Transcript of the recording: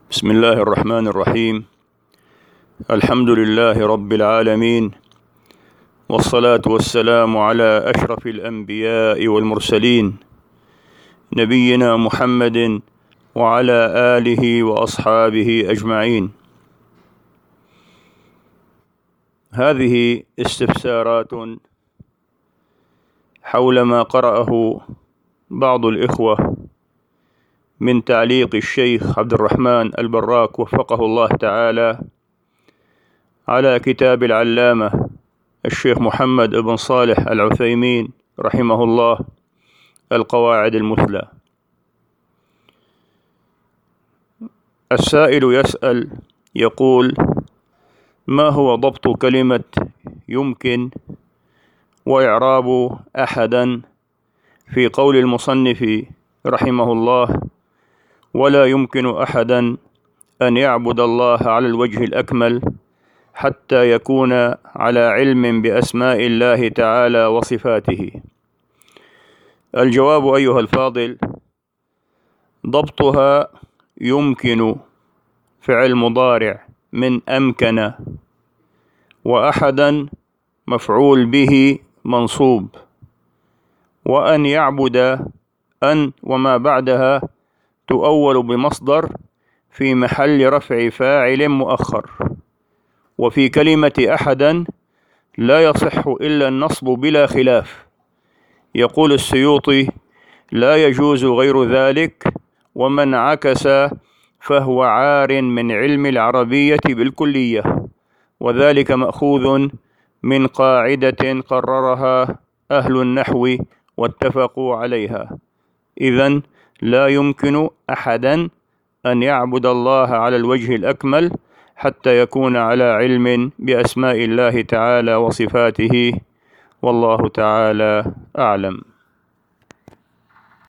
بسم الله الرحمن الرحيم. الحمد لله رب العالمين، والصلاة والسلام على أشرف الأنبياء والمرسلين، نبينا محمد وعلى آله وأصحابه أجمعين. هذه استفسارات حول ما قرأه بعض الإخوة من تعليق الشيخ عبد الرحمن البراك وفقه الله تعالى على كتاب العلامة الشيخ محمد بن صالح العثيمين رحمه الله القواعد المثلى. السائل يسأل يقول: ما هو ضبط كلمة يمكن وإعراب أحدا في قول المصنف رحمه الله: ولا يمكن أحدا أن يعبد الله على الوجه الأكمل حتى يكون على علم بأسماء الله تعالى وصفاته؟ الجواب أيها الفاضل: ضبطها يمكن فعل مضارع من أمكن، وأحدا مفعول به منصوب، وأن يعبد أن وما بعدها تؤول بمصدر في محل رفع فاعل مؤخر. وفي كلمة أحدا لا يصح إلا النصب بلا خلاف. يقول السيوطي: لا يجوز غير ذلك، ومن عكس فهو عار من علم العربية بالكلية، وذلك مأخوذ من قاعدة قررها أهل النحو واتفقوا عليها. إذن لا يمكن أحدا أن يعبد الله على الوجه الأكمل حتى يكون على علم بأسماء الله تعالى وصفاته، والله تعالى أعلم.